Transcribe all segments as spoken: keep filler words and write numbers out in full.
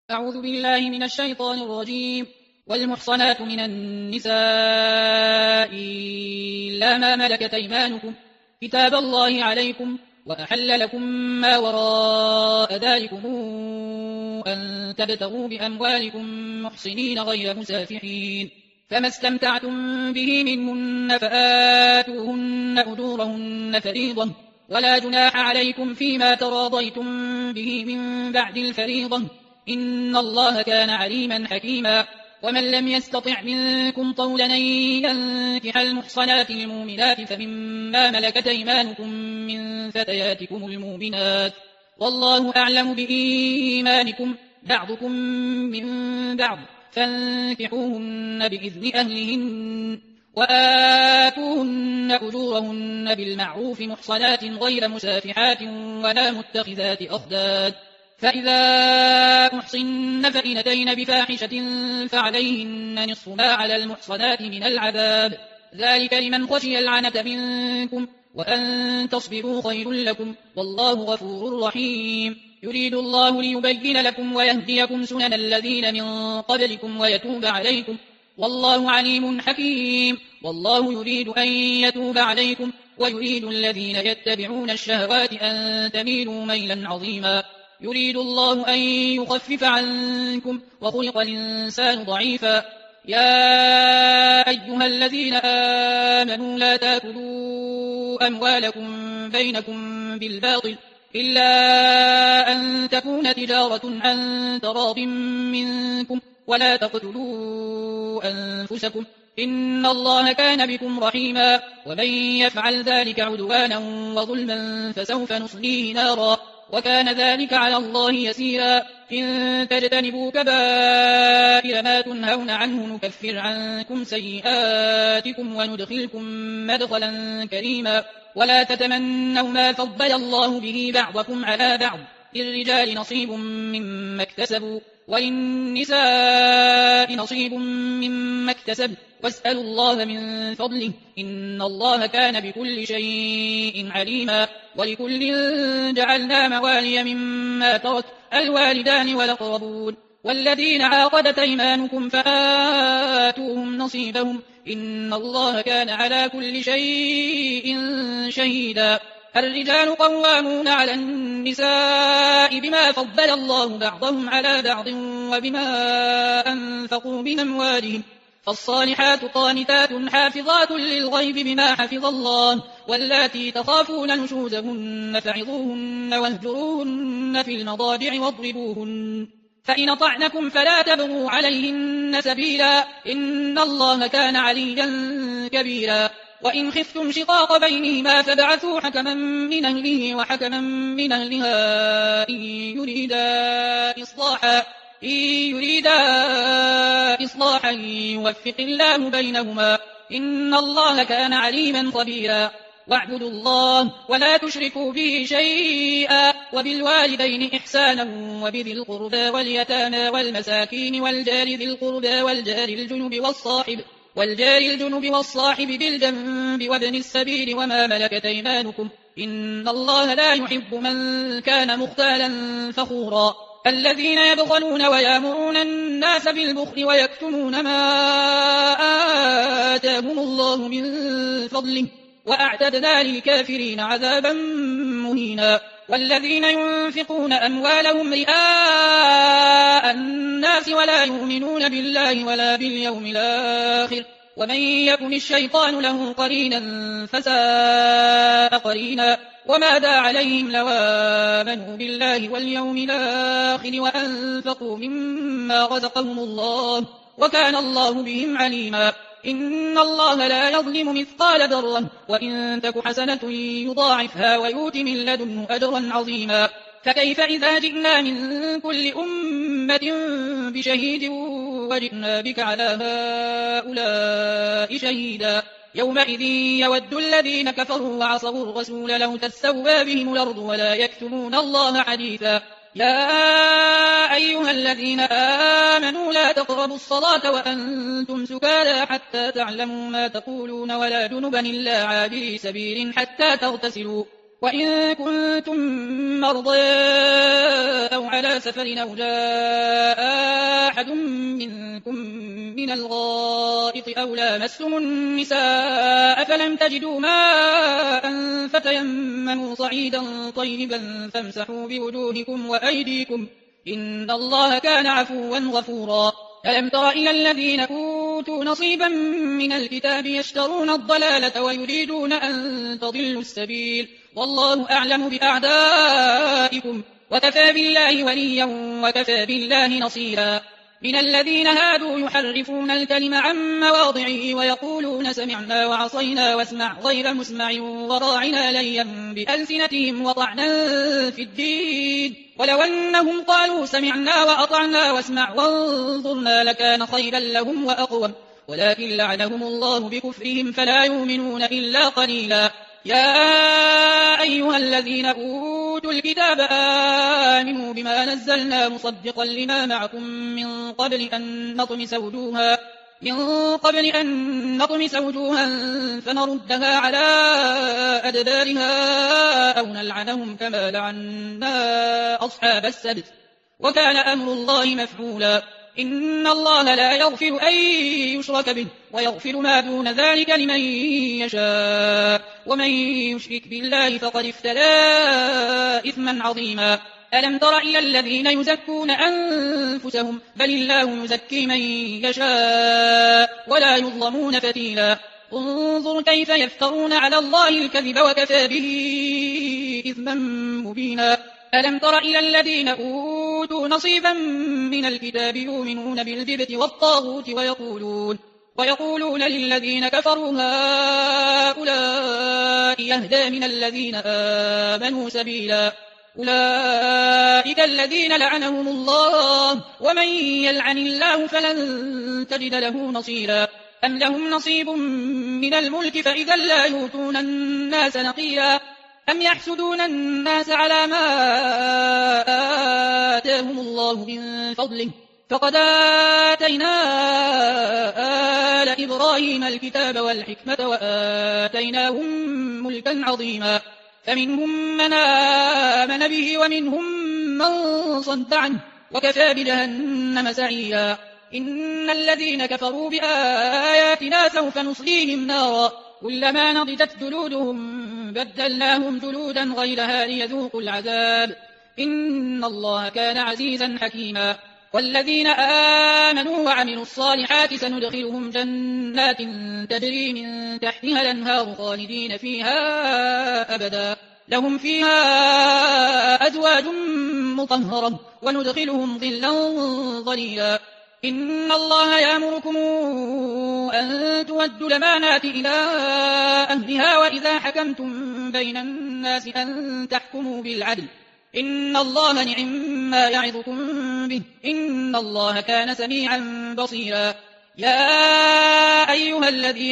أعوذ بالله من الشيطان الرجيم. والمحصنات من النساء إلا ما ملكت أيمانكم كتاب الله عليكم وأحل لكم ما وراء ذلكم أن تبتغوا بأموالكم محصنين غير مسافحين، فما استمتعتم به منهن فآتوهن أجورهن فريضة، ولا جناح عليكم فيما تراضيتم به من بعد الفريضة، إن الله كان عليما حكيما. ومن لم يستطع منكم طولا أن ينكح المحصنات المؤمنات فمما ملكت أيمانكم من فتياتكم المؤمنات، والله أعلم بإيمانكم بعضكم من بعض، فانكحوهن بإذن أهلهن وآتوهن أجورهن بالمعروف محصنات غير مسافحات ولا متخذات أخداد، فإذا أحصن فإن أتين بفاحشة فعليهن نصف ما على المحصنات من العذاب، ذلك لمن خشي العنة منكم، وأن تصبروا خير لكم، والله غفور رحيم. يريد الله ليبين لكم ويهديكم سنن الذين من قبلكم ويتوب عليكم، والله عليم حكيم. والله يريد أن يتوب عليكم ويريد الذين يتبعون الشهوات أن تميلوا ميلا عظيما. يريد الله أن يخفف عنكم وخلق الإنسان ضعيفا. يا أيها الذين آمنوا لا تأكلوا أموالكم بينكم بالباطل إلا أن تكون تجارة عن تراض منكم، ولا تقتلوا أنفسكم إن الله كان بكم رحيما. ومن يفعل ذلك عدوانا وظلما فسوف نصليه نارا، وكان ذلك على الله يسيرا. إن تجتنبوا كبائر ما تنهون عنه نكفر عنكم سيئاتكم وندخلكم مدخلا كريما. ولا تتمنوا ما فضل الله به بعضكم على بعض، للرجال نصيب مما اكتسبوا وللنساء نصيب مما اكتسبوا، واسألوا الله من فضله إن الله كان بكل شيء عليما. ولكل جعلنا موالي مما ترك الوالدان والأقربون والذين عاقدت أيمانكم فآتوهم نصيبهم إن الله كان على كل شيء شهيدا. الرجال قوامون على النساء بما فضل الله بعضهم على بعض وبما أنفقوا من أموالهم، فالصالحات قانتات حافظات للغيب بما حفظ الله، واللاتي تخافون نشوزهن فعظوهن واهجروهن في المضاجع واضربوهن، فإن طعنكم فلا تبغوا عليهن سبيلا إن الله كان عليا كبيرا. وإن خفتم شقاق بينهما فابعثوا حكما من أهله وحكما من أهلها إن يريدا إصلاحا إن يريدا إصلاحا يوفق الله بينهما إن الله كان عليما خبيرا. واعبدوا الله ولا تشركوا به شيئا، وبالوالدين إحسانا وبذي القربى واليتامى والمساكين والجار ذي القربى والجار الجنب والصاحب والجار الجنب والصاحب بالجنب وابن السبيل وما ملكت أيمانكم إن الله لا يحب من كان مختالا فخورا. الذين يبخلون ويأمرون الناس بالبخل ويكتمون ما آتاهم الله من فضله وأعتدنا للكافرين عذابا مهينا. والذين ينفقون أموالهم رئاء الناس ولا يؤمنون بالله ولا باليوم الآخر ومن يكن الشيطان له قرينا فساء قرينا. وماذا عليهم لو آمنوا بالله واليوم الآخر وأنفقوا مما رزقهم الله وكان الله بهم عليما. إن الله لا يظلم مثقال ذرة وإن تك حسنة يضاعفها ويؤت من لدنه أجرا عظيما. فكيف إذا جئنا من كل أمة بشهيد وجئنا بك على هؤلاء شهيدا يومئذ يود الذين كفروا وعصوا الرسول لو تسوى بهم الأرض ولا يكتمون الله حديثا. يا أيها الذين آمنوا لا تقربوا الصلاة وأنتم سكارى حتى تعلموا ما تقولون ولا جنبا إلا عابري سبيل حتى تغتسلوا وإن كنتم مرضى أو على سفر أو جاء أحد منكم من الغائط أو لامستم النساء فلم تجدوا ماء فتيمموا صعيدا طيبا فامسحوا بوجوهكم وأيديكم إن الله كان عفوا غفورا ألم تر إلى الذين أوتوا نصيبا من الكتاب يشترون الضلالة ويريدون أن تضلوا السبيل والله أعلم بأعدائكم وكفى بالله وليا وكفى بالله نصيرا من الذين هادوا يحرفون الكلم عن مواضعه ويقولون سمعنا وعصينا واسمع غير مسمع وراعنا ليا بألسنتهم وطعنا في الدين ولو أنهم قالوا سمعنا وأطعنا واسمع وانظرنا لكان خيرا لهم وأقوم ولكن لعنهم الله بكفرهم فلا يؤمنون إلا قليلا يا أيها الذين أوتوا الكتاب آمنوا بما نزلنا مصدقا لما معكم من قبل أن نطمس وجوها من قبل أن نطمس وجوها فنردها على أدبارها أو نلعنهم كما لعنا أصحاب السبت وكان أمر الله مفعولا إن الله لا يغفر أن يشرك به ويغفر ما دون ذلك لمن يشاء ومن يشرك بالله فقد افترى إثما عظيما ألم تر إلى الذين يزكون أنفسهم بل الله يزكي من يشاء ولا يظلمون فتيلا انظر كيف يفترون على الله الكذب وكفى به إثما مبينا ألم تر إلى الذين أوتوا نصيبا من الكتاب يؤمنون بالجبت والطاغوت ويقولون ويقولون للذين كفروا هؤلاء يهدى من الذين آمنوا سبيلا أولئك الذين لعنهم الله ومن يلعن الله فلن تجد له نصيرا أم لهم نصيب من الملك فإذا لا يؤتون الناس نقيرا أم يحسدون الناس على ما آتاهم الله من فضله فقد آتينا آل إبراهيم الكتاب والحكمة وآتيناهم ملكا عظيما فمنهم من آمن به ومنهم من صد عنه وكفى بجهنم سعيا إن الذين كفروا بآياتنا سوف نصليهم نارا كلما نضجت جلودهم بدلناهم جلودا غيرها ليذوقوا العذاب إن الله كان عزيزا حكيما والذين آمنوا وعملوا الصالحات سندخلهم جنات تجري من تحتها الأنهار خالدين فيها أبدا لهم فيها أزواج مطهرة وندخلهم ظلا ظليلا إن الله يأمركم أن تودوا الأمانات إلى أهلها وإذا حكمتم بين الناس أن تحكموا بالعدل إن الله نعم ما يعظكم به إن الله كان سميعا بصيرا يا أيها الذين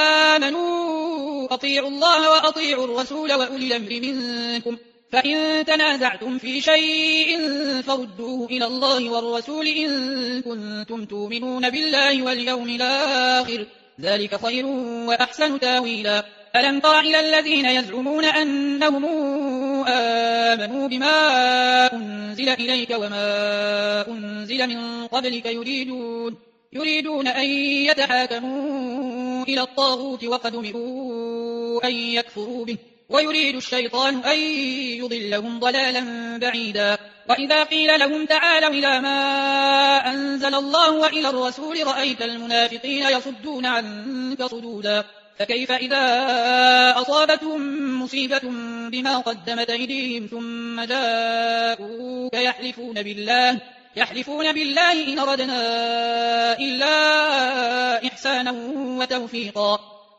آمنوا أطيعوا الله وأطيعوا الرسول وأولي الأمر منكم فإن تنازعتم في شيء فردوه إلى الله والرسول إن كنتم تؤمنون بالله واليوم الآخر ذلك خير وأحسن تاويلا ألم تر إلى الذين يزعمون أنهم آمنوا بما أنزل إليك وما أنزل من قبلك يريدون يريدون أن يتحاكموا إلى الطاغوت وقد أمروا أن يكفروا به ويريد الشيطان أن يضلهم ضلالا بعيدا وإذا قيل لهم تعالوا إلى ما أنزل الله وإلى الرسول رأيت المنافقين يصدون عنك صدودا فكيف إذا أصابتهم مصيبة بما قدمت أيديهم ثم جاءوك يحلفون بالله يحلفون بالله إن أردنا إلا إحسانا وتوفيقا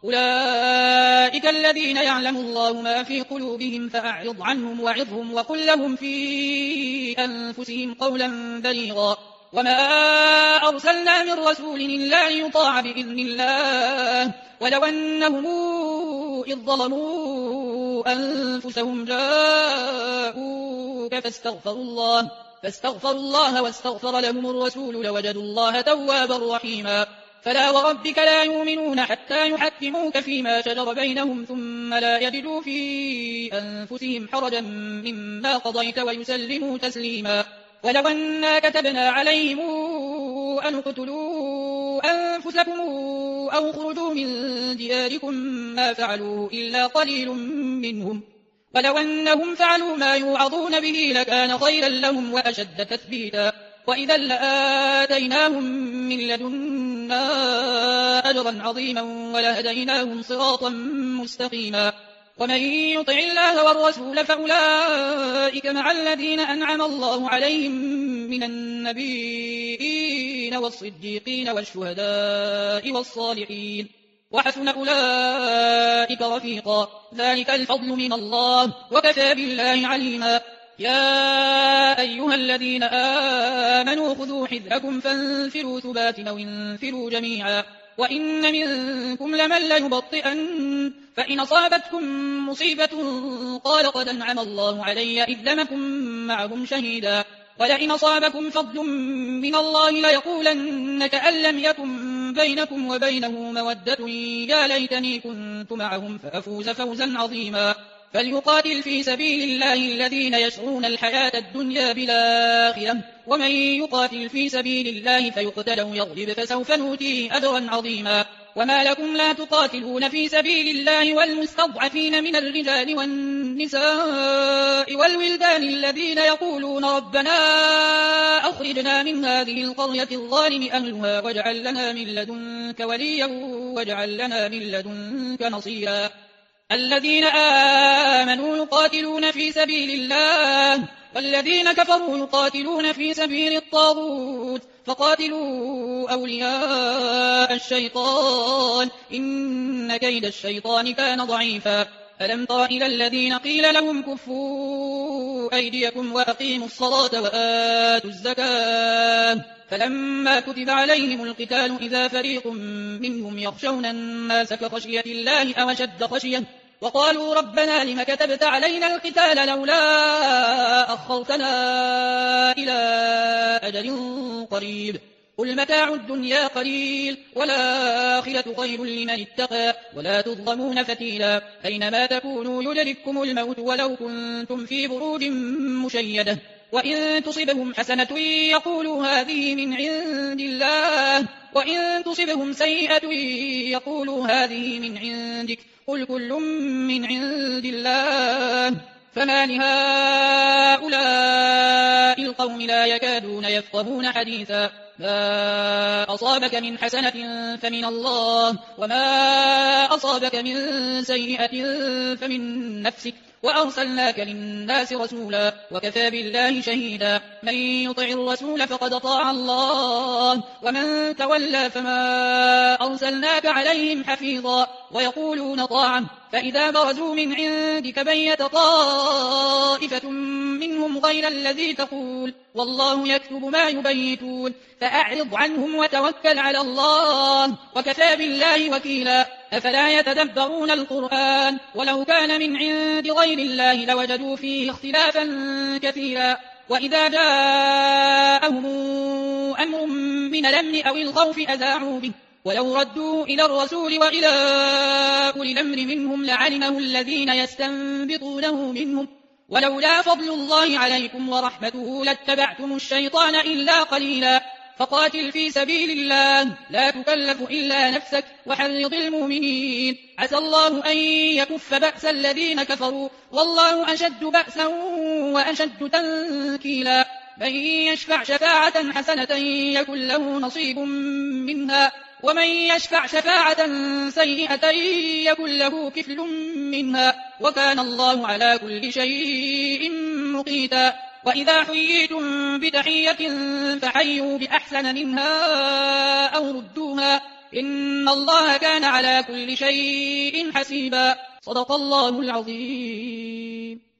أولئك الذين يعلم الله ما في قلوبهم فأعرض عنهم وعظهم وقل لهم في أنفسهم قولا بليغا وما أرسلنا من رسول إلا ليطاع بإذن الله ولو أنهم إذ ظلموا أنفسهم جاءوك فاستغفروا الله فاستغفروا الله واستغفر لهم الرسول لوجدوا الله توابا رحيما فلا وربك لا يؤمنون حتى يحكموك فيما شجر بينهم ثم لا يجدوا في أنفسهم حرجا مما قضيت ويسلموا تسليما ولو أنا كتبنا عليهم أن اقتلوا أنفسكم أو اخرجوا من دياركم ما فعلوه إلا قليل منهم ولو أنهم فعلوا ما يوعظون به لكان خيرا لهم وأشد تثبيتا وإذا لآتيناهم من لدنا أجرا عظيما ولهديناهم صراطا مستقيما ومن يطع الله والرسول فأولئك مع الذين أنعم الله عليهم من النبيين والصديقين والشهداء والصالحين وحسن أولئك رفيقا ذلك الفضل من الله وكفى بالله عليما يا أيها الذين آمنوا خذوا حذركم فانفروا ثبات أو انفروا جميعا وإن منكم لمن ليبطئن فإن أصابتكم مصيبة قال قد أنعم الله علي إذ لم أكن معهم شهيدا ولئن أصابكم فضل من الله ليقولن كأن لم يكن بينكم وبينه مودة يا ليتني كنت معهم فأفوز فوزا عظيما فليقاتل في سبيل الله الذين يشرون الحياة الدنيا بالآخرة ومن يقاتل في سبيل الله فيقتل أو يغلب فسوف نؤتيه أجرا عظيما وما لكم لا تقاتلون في سبيل الله والمستضعفين من الرجال والنساء والولدان الذين يقولون ربنا أخرجنا من هذه القرية الظالم أهلها واجعل لنا من لدنك وليا واجعل لنا من لدنك نصيرا الذين آمنوا يقاتلون في سبيل الله والذين كفروا يقاتلون في سبيل الطاغوت فقاتلوا أولياء الشيطان إن كيد الشيطان كان ضعيفا ألم تر إلى الذين قيل لهم كفوا أيديكم وأقيموا الصلاة وآتوا الزكاة فلما كتب عليهم القتال إذا فريق منهم يخشون الناس كخشية الله أو أشد خشية وقالوا ربنا لم كتبت علينا القتال لولا أخرتنا إلى أجل قريب قل متاع الدنيا قليل والآخرة خير لمن اتقى ولا تظلمون فتيلا أينما تكونوا يدرككم الموت ولو كنتم في بروج مشيدة وإن تصبهم حسنة يقولوا هذه من عند الله وإن تصبهم سيئة يقولوا هذه من عندك قل كل من عند الله فما لهؤلاء القوم لا يكادون يفقهون حديثا ما أصابك من حسنة فمن الله وما أصابك من سيئة فمن نفسك وأرسلناك للناس رسولا وكفى بالله شهيدا من يطع الرسول فقد طاع الله ومن تولى فما أرسلناك عليهم حفيظا ويقولون طاعة فإذا برزوا من عندك بيت طائفة منهم غير الذي تقول والله يكتب ما يبيتون فأعرض عنهم وتوكل على الله وكفى بالله وكيلا أفلا يتدبرون القرآن ولو كان من عند غير الله لوجدوا فيه اختلافا كثيرا وإذا جاءهم أمر من الأمن أو الخوف أذاعوا به ولو ردوا إلى الرسول وإلى أولي الأمر منهم لعلمه الذين يستنبطونه منهم ولولا فضل الله عليكم ورحمته لاتبعتم الشيطان إلا قليلا فقاتل في سبيل الله لا تكلف إلا نفسك وحرض المؤمنين عسى الله أن يكف بأس الذين كفروا والله أشد بأسا وأشد تنكيلا من يشفع شفاعة حسنة يكن له نصيب منها ومن يشفع شفاعة سيئة يكن له كفل منها وكان الله على كل شيء مقيتا وإذا حييتم بتحية فحيوا بأحسن منها أو ردوها إن الله كان على كل شيء حسيبا صدق الله العظيم.